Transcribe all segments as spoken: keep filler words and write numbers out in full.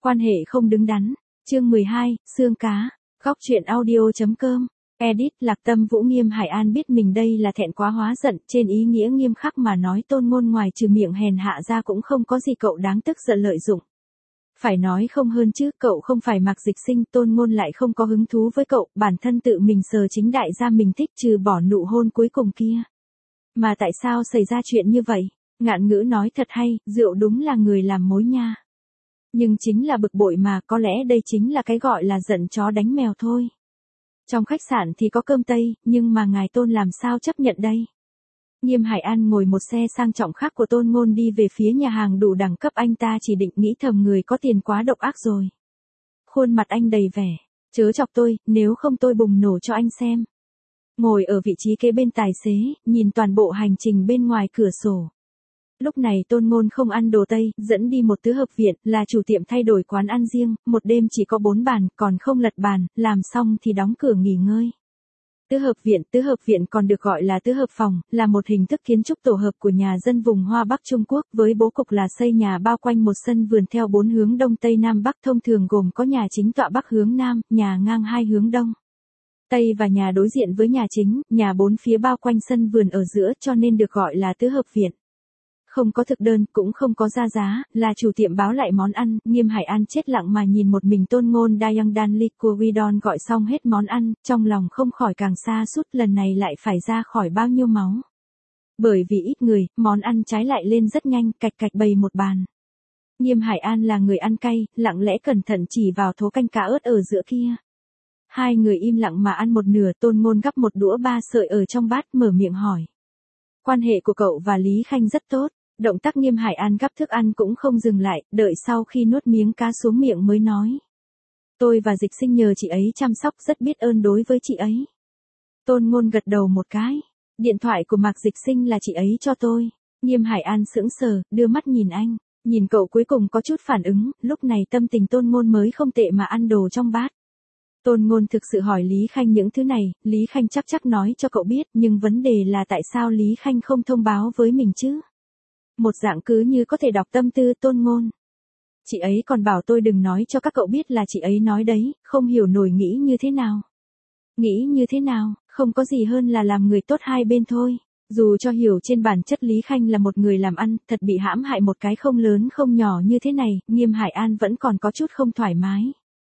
Quan hệ không đứng đắn. Chương mười hai, xương cá. Góc truyện audio chấm com. Edit. Lạc Tâm Vũ. Nghiêm Hải An biết mình đây là thẹn quá hóa giận, trên ý nghĩa nghiêm khắc mà nói Tôn Ngôn ngoài trừ miệng hèn hạ ra cũng không có gì cậu đáng tức giận lợi dụng. Phải nói không hơn chứ, cậu không phải Mạc Dịch Sinh, Tôn Ngôn lại không có hứng thú với cậu, bản thân tự mình sờ chính đại gia mình thích trừ bỏ nụ hôn cuối cùng kia. Mà tại sao xảy ra chuyện như vậy? Ngạn ngữ nói thật hay, rượu đúng là người làm mối nha. Nhưng chính là bực bội mà, có lẽ đây chính là cái gọi là giận chó đánh mèo thôi. Trong khách sạn thì có cơm Tây, nhưng mà ngài Tôn làm sao chấp nhận đây? Nghiêm Hải An ngồi một xe sang trọng khác của Tôn Ngôn đi về phía nhà hàng đủ đẳng cấp, anh ta chỉ định nghĩ thầm người có tiền quá độc ác rồi. Khuôn mặt anh đầy vẻ, chớ chọc tôi, nếu không tôi bùng nổ cho anh xem. Ngồi ở vị trí kế bên tài xế, nhìn toàn bộ hành trình bên ngoài cửa sổ. Lúc này Tôn Ngôn không ăn đồ Tây, dẫn đi một tứ hợp viện, là chủ tiệm thay đổi quán ăn riêng, một đêm chỉ có bốn bàn, còn không lật bàn, làm xong thì đóng cửa nghỉ ngơi. Tứ hợp viện, tứ hợp viện còn được gọi là tứ hợp phòng, là một hình thức kiến trúc tổ hợp của nhà dân vùng Hoa Bắc Trung Quốc, với bố cục là xây nhà bao quanh một sân vườn theo bốn hướng Đông Tây Nam Bắc, thông thường gồm có nhà chính tọa Bắc hướng Nam, nhà ngang hai hướng Đông Tây và nhà đối diện với nhà chính, nhà bốn phía bao quanh sân vườn ở giữa, cho nên được gọi là tứ hợp viện. Không có thực đơn, cũng không có ra giá, là chủ tiệm báo lại món ăn. Nghiêm Hải An chết lặng mà nhìn một mình Tôn Ngôn Dayang Dan Lee Kuridon gọi xong hết món ăn, trong lòng không khỏi càng xa sút, lần này lại phải ra khỏi bao nhiêu máu. Bởi vì ít người, món ăn trái lại lên rất nhanh, cạch cạch bày một bàn. Nghiêm Hải An là người ăn cay, lặng lẽ cẩn thận chỉ vào thố canh cá ớt ở giữa kia. Hai người im lặng mà ăn một nửa, Tôn Ngôn gắp một đũa ba sợi ở trong bát, mở miệng hỏi. Quan hệ của cậu và Lý Khanh rất tốt. Động tác Nghiêm Hải An gắp thức ăn cũng không dừng lại, đợi sau khi nuốt miếng cá xuống miệng mới nói. Tôi và Dịch Sinh nhờ chị ấy chăm sóc, rất biết ơn đối với chị ấy. Tôn Ngôn gật đầu một cái. Điện thoại của Mạc Dịch Sinh là chị ấy cho tôi. Nghiêm Hải An sững sờ, đưa mắt nhìn anh. Nhìn cậu cuối cùng có chút phản ứng, lúc này tâm tình Tôn Ngôn mới không tệ mà ăn đồ trong bát. Tôn Ngôn thực sự hỏi Lý Khanh những thứ này, Lý Khanh chắc chắc nói cho cậu biết, nhưng vấn đề là tại sao Lý Khanh không thông báo với mình chứ? Một dạng cứ như có thể đọc tâm tư Tôn Ngôn. Chị ấy còn bảo tôi đừng nói cho các cậu biết là chị ấy nói đấy, không hiểu nổi nghĩ như thế nào. Nghĩ như thế nào, không có gì hơn là làm người tốt hai bên thôi. Dù cho hiểu trên bản chất Lý Khanh là một người làm ăn, thật bị hãm hại một cái không lớn không nhỏ như thế này, Nghiêm Hải An vẫn còn có chút không thoải mái.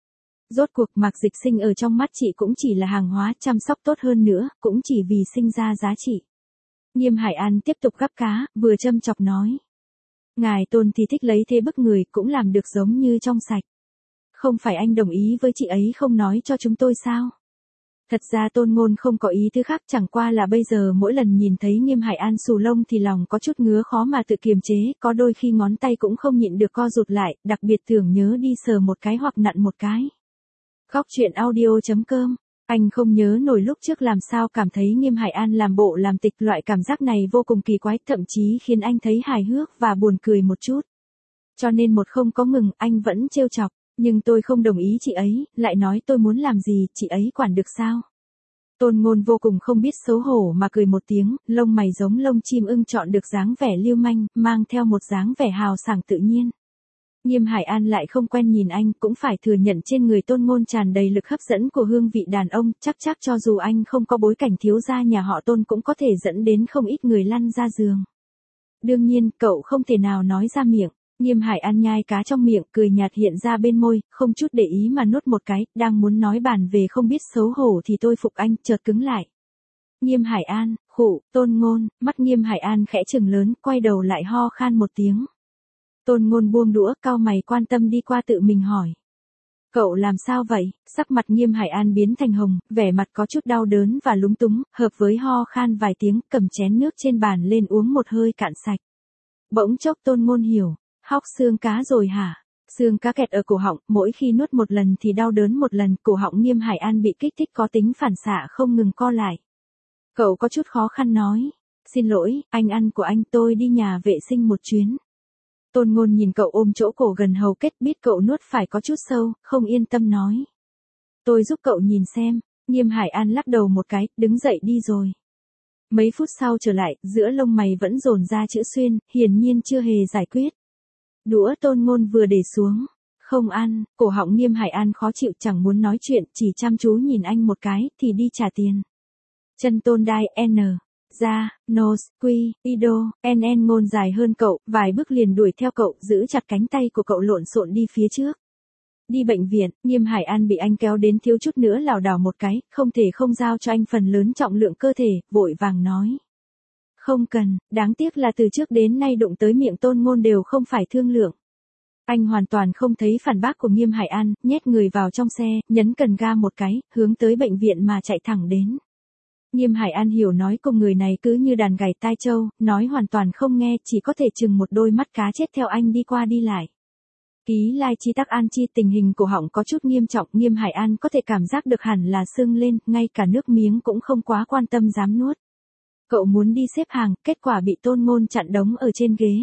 Rốt cuộc Mạc Dịch Sinh ở trong mắt chị cũng chỉ là hàng hóa, chăm sóc tốt hơn nữa, cũng chỉ vì sinh ra giá trị. Nghiêm Hải An tiếp tục gắp cá, vừa châm chọc nói. Ngài Tôn thì thích lấy thế bức người, cũng làm được giống như trong sạch. Không phải anh đồng ý với chị ấy không nói cho chúng tôi sao? Thật ra Tôn Ngôn không có ý thứ khác, chẳng qua là bây giờ mỗi lần nhìn thấy Nghiêm Hải An xù lông thì lòng có chút ngứa khó mà tự kiềm chế, có đôi khi ngón tay cũng không nhịn được co rụt lại, đặc biệt tưởng nhớ đi sờ một cái hoặc nặn một cái. Góc truyện audio chấm com. Anh không nhớ nổi lúc trước làm sao cảm thấy Nghiêm Hải An làm bộ làm tịch, loại cảm giác này vô cùng kỳ quái, thậm chí khiến anh thấy hài hước và buồn cười một chút. Cho nên một không có ngừng, anh vẫn trêu chọc, nhưng tôi không đồng ý chị ấy, lại nói tôi muốn làm gì, chị ấy quản được sao? Tôn Ngôn vô cùng không biết xấu hổ mà cười một tiếng, lông mày giống lông chim ưng chọn được dáng vẻ lưu manh, mang theo một dáng vẻ hào sảng tự nhiên. Nghiêm Hải An lại không quen nhìn anh, cũng phải thừa nhận trên người Tôn Ngôn tràn đầy lực hấp dẫn của hương vị đàn ông, chắc chắc cho dù anh không có bối cảnh thiếu gia nhà họ Tôn cũng có thể dẫn đến không ít người lăn ra giường. Đương nhiên, cậu không thể nào nói ra miệng. Nghiêm Hải An nhai cá trong miệng, cười nhạt hiện ra bên môi, không chút để ý mà nuốt một cái, đang muốn nói bàn về không biết xấu hổ thì tôi phục anh, chợt cứng lại. Nghiêm Hải An, khụ, Tôn Ngôn, mắt Nghiêm Hải An khẽ trừng lớn, quay đầu lại ho khan một tiếng. Tôn Ngôn buông đũa, cau mày quan tâm đi qua tự mình hỏi. Cậu làm sao vậy? Sắc mặt Nghiêm Hải An biến thành hồng, vẻ mặt có chút đau đớn và lúng túng, hợp với ho khan vài tiếng, cầm chén nước trên bàn lên uống một hơi cạn sạch. Bỗng chốc Tôn Ngôn hiểu, hóc xương cá rồi hả? Xương cá kẹt ở cổ họng, mỗi khi nuốt một lần thì đau đớn một lần, cổ họng Nghiêm Hải An bị kích thích có tính phản xạ không ngừng co lại. Cậu có chút khó khăn nói. Xin lỗi, anh ăn của anh, tôi đi nhà vệ sinh một chuyến. Tôn Ngôn nhìn cậu ôm chỗ cổ gần hầu kết, biết cậu nuốt phải có chút sâu, không yên tâm nói. Tôi giúp cậu nhìn xem. Nghiêm Hải An lắc đầu một cái, đứng dậy đi rồi. Mấy phút sau trở lại, giữa lông mày vẫn dồn ra chữ xuyên, hiển nhiên chưa hề giải quyết. Đũa Tôn Ngôn vừa để xuống. Không ăn, cổ họng Nghiêm Hải An khó chịu chẳng muốn nói chuyện, chỉ chăm chú nhìn anh một cái, thì đi trả tiền. Chân tôn đai, N. Ra, Nose, Quy, Ido, en en ngôn dài hơn cậu, vài bước liền đuổi theo cậu, giữ chặt cánh tay của cậu lộn xộn đi phía trước. Đi bệnh viện, Nghiêm Hải An bị anh kéo đến thiếu chút nữa lảo đảo một cái, không thể không giao cho anh phần lớn trọng lượng cơ thể, vội vàng nói. Không cần, đáng tiếc là từ trước đến nay đụng tới miệng Tôn Ngôn đều không phải thương lượng. Anh hoàn toàn không thấy phản bác của Nghiêm Hải An, nhét người vào trong xe, nhấn cần ga một cái, hướng tới bệnh viện mà chạy thẳng đến. Nghiêm Hải An hiểu nói cùng người này cứ như đàn gảy tai trâu, nói hoàn toàn không nghe, chỉ có thể chừng một đôi mắt cá chết theo anh đi qua đi lại. Ký lai chi tắc an chi, tình hình cổ họng có chút nghiêm trọng, Nghiêm Hải An có thể cảm giác được hẳn là sưng lên, ngay cả nước miếng cũng không quá quan tâm dám nuốt. Cậu muốn đi xếp hàng, kết quả bị Tôn Ngôn chặn đống ở trên ghế.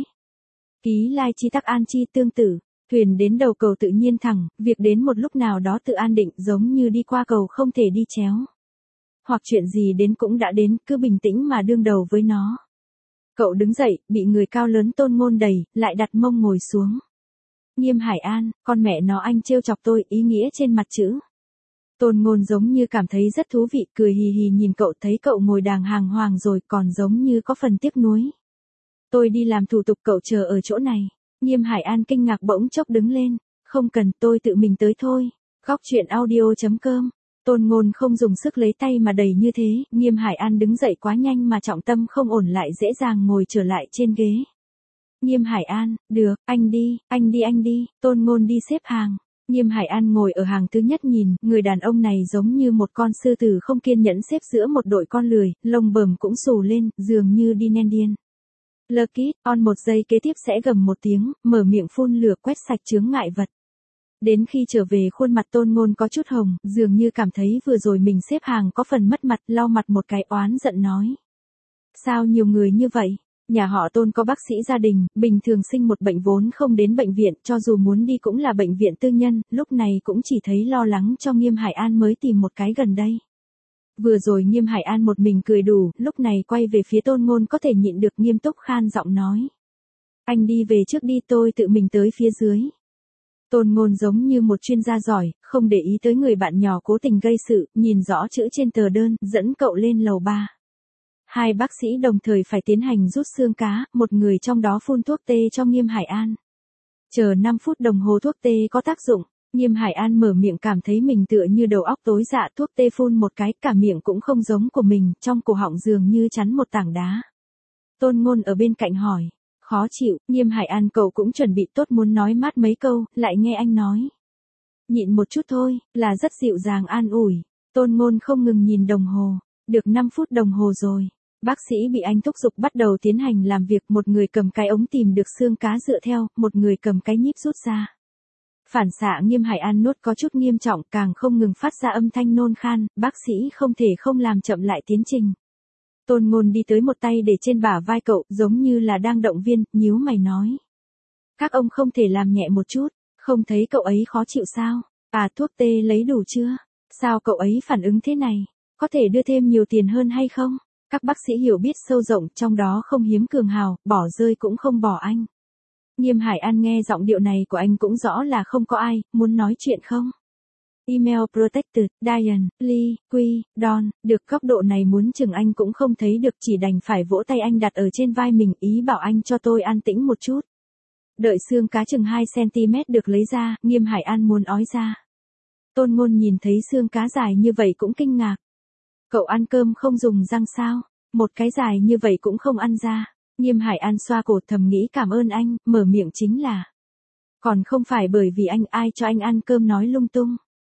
Ký lai chi tắc an chi tương tự, thuyền đến đầu cầu tự nhiên thẳng, việc đến một lúc nào đó tự an định giống như đi qua cầu không thể đi chéo. Hoặc chuyện gì đến cũng đã đến, cứ bình tĩnh mà đương đầu với nó. Cậu đứng dậy, bị người cao lớn Tôn Ngôn đẩy, lại đặt mông ngồi xuống. Nghiêm Hải An, con mẹ nó anh trêu chọc tôi, ý nghĩa trên mặt chữ. Tôn Ngôn giống như cảm thấy rất thú vị, cười hì hì nhìn cậu, thấy cậu ngồi đàng hoàng hoàng rồi còn giống như có phần tiếc nuối. Tôi đi làm thủ tục, cậu chờ ở chỗ này. Nghiêm Hải An kinh ngạc bỗng chốc đứng lên. Không cần, tôi tự mình tới thôi. Góc truyện audio chấm com. Tôn Ngôn không dùng sức lấy tay mà đẩy như thế, Nghiêm Hải An đứng dậy quá nhanh mà trọng tâm không ổn lại dễ dàng ngồi trở lại trên ghế. Nghiêm Hải An, được, anh đi, anh đi anh đi, Tôn Ngôn đi xếp hàng. Nghiêm Hải An ngồi ở hàng thứ nhất nhìn, người đàn ông này giống như một con sư tử không kiên nhẫn xếp giữa một đội con lười, lông bờm cũng xù lên, dường như đi nen điên. Lucky, on một giây kế tiếp sẽ gầm một tiếng, mở miệng phun lửa quét sạch chướng ngại vật. Đến khi trở về khuôn mặt Tôn Ngôn có chút hồng, dường như cảm thấy vừa rồi mình xếp hàng có phần mất mặt, lau mặt một cái oán giận nói. Sao nhiều người như vậy? Nhà họ Tôn có bác sĩ gia đình, bình thường sinh một bệnh vốn không đến bệnh viện, cho dù muốn đi cũng là bệnh viện tư nhân, lúc này cũng chỉ thấy lo lắng cho Nghiêm Hải An mới tìm một cái gần đây. Vừa rồi Nghiêm Hải An một mình cười đủ, lúc này quay về phía Tôn Ngôn có thể nhịn được nghiêm túc khan giọng nói. Anh đi về trước đi, tôi tự mình tới phía dưới. Tôn Ngôn giống như một chuyên gia giỏi, không để ý tới người bạn nhỏ cố tình gây sự, nhìn rõ chữ trên tờ đơn, dẫn cậu lên lầu ba. Hai bác sĩ đồng thời phải tiến hành rút xương cá, một người trong đó phun thuốc tê cho Nghiêm Hải An. Chờ năm phút đồng hồ thuốc tê có tác dụng, Nghiêm Hải An mở miệng cảm thấy mình tựa như đầu óc tối dạ, thuốc tê phun một cái, cả miệng cũng không giống của mình, trong cổ họng dường như chắn một tảng đá. Tôn Ngôn ở bên cạnh hỏi, khó chịu, Nghiêm Hải An cậu cũng chuẩn bị tốt muốn nói mát mấy câu, lại nghe anh nói. Nhịn một chút thôi, là rất dịu dàng an ủi. Tôn Ngôn không ngừng nhìn đồng hồ, được năm phút đồng hồ rồi. Bác sĩ bị anh thúc giục bắt đầu tiến hành làm việc, một người cầm cái ống tìm được xương cá dựa theo, một người cầm cái nhíp rút ra. Phản xạ Nghiêm Hải An nuốt có chút nghiêm trọng, càng không ngừng phát ra âm thanh nôn khan, bác sĩ không thể không làm chậm lại tiến trình. Tôn Ngôn đi tới một tay để trên bả vai cậu, giống như là đang động viên, nhíu mày nói. Các ông không thể làm nhẹ một chút, không thấy cậu ấy khó chịu sao? À, thuốc tê lấy đủ chưa? Sao cậu ấy phản ứng thế này? Có thể đưa thêm nhiều tiền hơn hay không? Các bác sĩ hiểu biết sâu rộng, trong đó không hiếm cường hào, bỏ rơi cũng không bỏ anh. Nghiêm Hải An nghe giọng điệu này của anh cũng rõ là không có ai, muốn nói chuyện không? Email protected, Diane, Lee, Quy, Don, được góc độ này muốn chừng anh cũng không thấy được, chỉ đành phải vỗ tay anh đặt ở trên vai mình, ý bảo anh cho tôi an tĩnh một chút. Đợi xương cá chừng hai xăng-ti-mét được lấy ra, Nghiêm Hải An muốn ói ra. Tôn Ngôn nhìn thấy xương cá dài như vậy cũng kinh ngạc. Cậu ăn cơm không dùng răng sao? Một cái dài như vậy cũng không ăn ra. Nghiêm Hải An xoa cổ thầm nghĩ cảm ơn anh, mở miệng chính là. Còn không phải bởi vì anh, ai cho anh ăn cơm nói lung tung.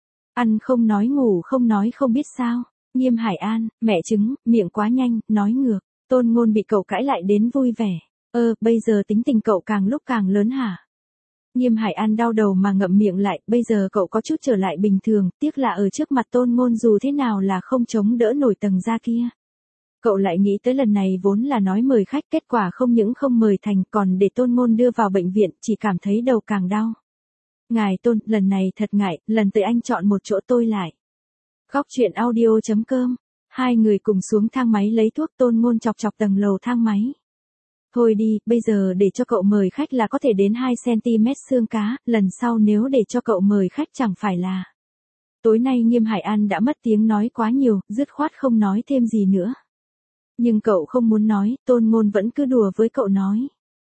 Ăn không nói ngủ không nói không biết sao. Nghiêm Hải An, mẹ chứng, miệng quá nhanh, nói ngược. Tôn Ngôn bị cậu cãi lại đến vui vẻ. Ơ, bây giờ tính tình cậu càng lúc càng lớn hả? Nghiêm Hải An đau đầu mà ngậm miệng lại, bây giờ cậu có chút trở lại bình thường, tiếc là ở trước mặt Tôn Ngôn dù thế nào là không chống đỡ nổi tầng da kia. Cậu lại nghĩ tới lần này vốn là nói mời khách, kết quả không những không mời thành còn để Tôn Ngôn đưa vào bệnh viện, chỉ cảm thấy đầu càng đau. Ngài Tôn, lần này thật ngại, lần tới anh chọn một chỗ tôi lại. Góc truyện audio chấm com. Hai người cùng xuống thang máy lấy thuốc, Tôn Ngôn chọc chọc tầng lầu thang máy. Thôi đi, bây giờ để cho cậu mời khách là có thể đến hai xăng-ti-mét xương cá, lần sau nếu để cho cậu mời khách chẳng phải là. Tối nay Nghiêm Hải An đã mất tiếng nói quá nhiều, dứt khoát không nói thêm gì nữa. Nhưng cậu không muốn nói, Tôn Ngôn vẫn cứ đùa với cậu nói.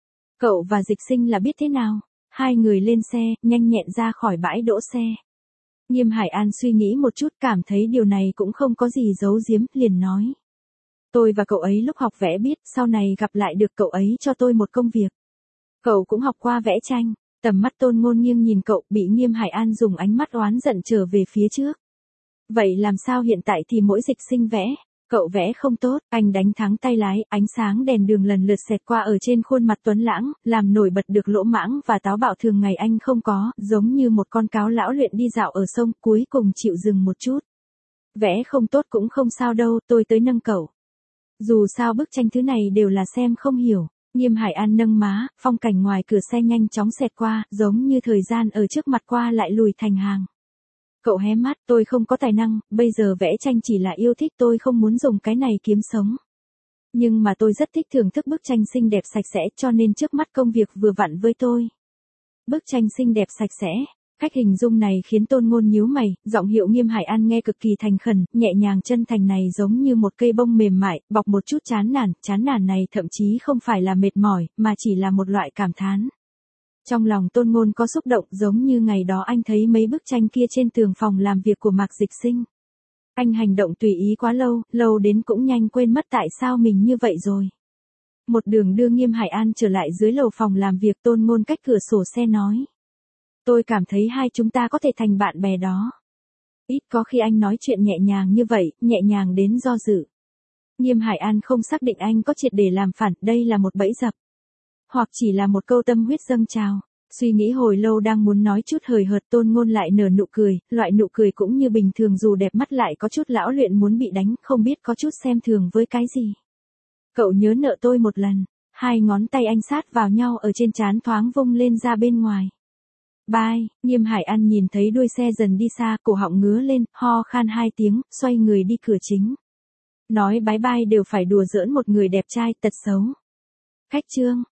Cậu và Dịch Sinh là biết thế nào? Hai người lên xe, nhanh nhẹn ra khỏi bãi đỗ xe. Nghiêm Hải An suy nghĩ một chút, cảm thấy điều này cũng không có gì giấu giếm, liền nói. Tôi và cậu ấy lúc học vẽ biết, sau này gặp lại được cậu ấy cho tôi một công việc. Cậu cũng học qua vẽ tranh. Tầm mắt Tôn Ngôn nghiêng nhìn cậu, bị Nghiêm Hải An dùng ánh mắt oán giận trở về phía trước. Vậy làm sao hiện tại thì mỗi Dịch Sinh vẽ? Cậu vẽ không tốt, anh đánh thắng tay lái, ánh sáng đèn đường lần lượt xẹt qua ở trên khuôn mặt tuấn lãng, làm nổi bật được lỗ mãng và táo bạo thường ngày anh không có, giống như một con cáo lão luyện đi dạo ở sông, cuối cùng chịu dừng một chút. Vẽ không tốt cũng không sao đâu, tôi tới nâng cậu. Dù sao bức tranh thứ này đều là xem không hiểu. Nghiêm Hải An nâng má, phong cảnh ngoài cửa xe nhanh chóng xẹt qua, giống như thời gian ở trước mặt qua lại lùi thành hàng. Cậu hé mắt, tôi không có tài năng, bây giờ vẽ tranh chỉ là yêu thích, tôi không muốn dùng cái này kiếm sống. Nhưng mà tôi rất thích thưởng thức bức tranh xinh đẹp sạch sẽ, cho nên trước mắt công việc vừa vặn với tôi. Bức tranh xinh đẹp sạch sẽ. Cách hình dung này khiến Tôn Ngôn nhíu mày, giọng hiệu Nghiêm Hải An nghe cực kỳ thành khẩn, nhẹ nhàng chân thành này giống như một cây bông mềm mại, bọc một chút chán nản, chán nản này thậm chí không phải là mệt mỏi, mà chỉ là một loại cảm thán. Trong lòng Tôn Ngôn có xúc động giống như ngày đó anh thấy mấy bức tranh kia trên tường phòng làm việc của Mạc Dịch Sinh. Anh hành động tùy ý quá lâu, lâu đến cũng nhanh quên mất tại sao mình như vậy rồi. Một đường đưa Nghiêm Hải An trở lại dưới lầu phòng làm việc, Tôn Ngôn cách cửa sổ xe nói. Tôi cảm thấy hai chúng ta có thể thành bạn bè đó. Ít có khi anh nói chuyện nhẹ nhàng như vậy, nhẹ nhàng đến do dự. Nghiêm Hải An không xác định anh có triệt để làm phản, đây là một bẫy dập. Hoặc chỉ là một câu tâm huyết dâng trào. Suy nghĩ hồi lâu đang muốn nói chút hời hợt, Tôn Ngôn lại nở nụ cười, loại nụ cười cũng như bình thường dù đẹp mắt lại có chút lão luyện muốn bị đánh, không biết có chút xem thường với cái gì. Cậu nhớ nợ tôi một lần. Hai ngón tay anh sát vào nhau ở trên trán thoáng vung lên ra bên ngoài. Bye, Nghiêm Hải An nhìn thấy đuôi xe dần đi xa, cổ họng ngứa lên, ho khan hai tiếng, xoay người đi cửa chính. Nói bye bye đều phải đùa giỡn một người đẹp trai, tật xấu. Khách trương.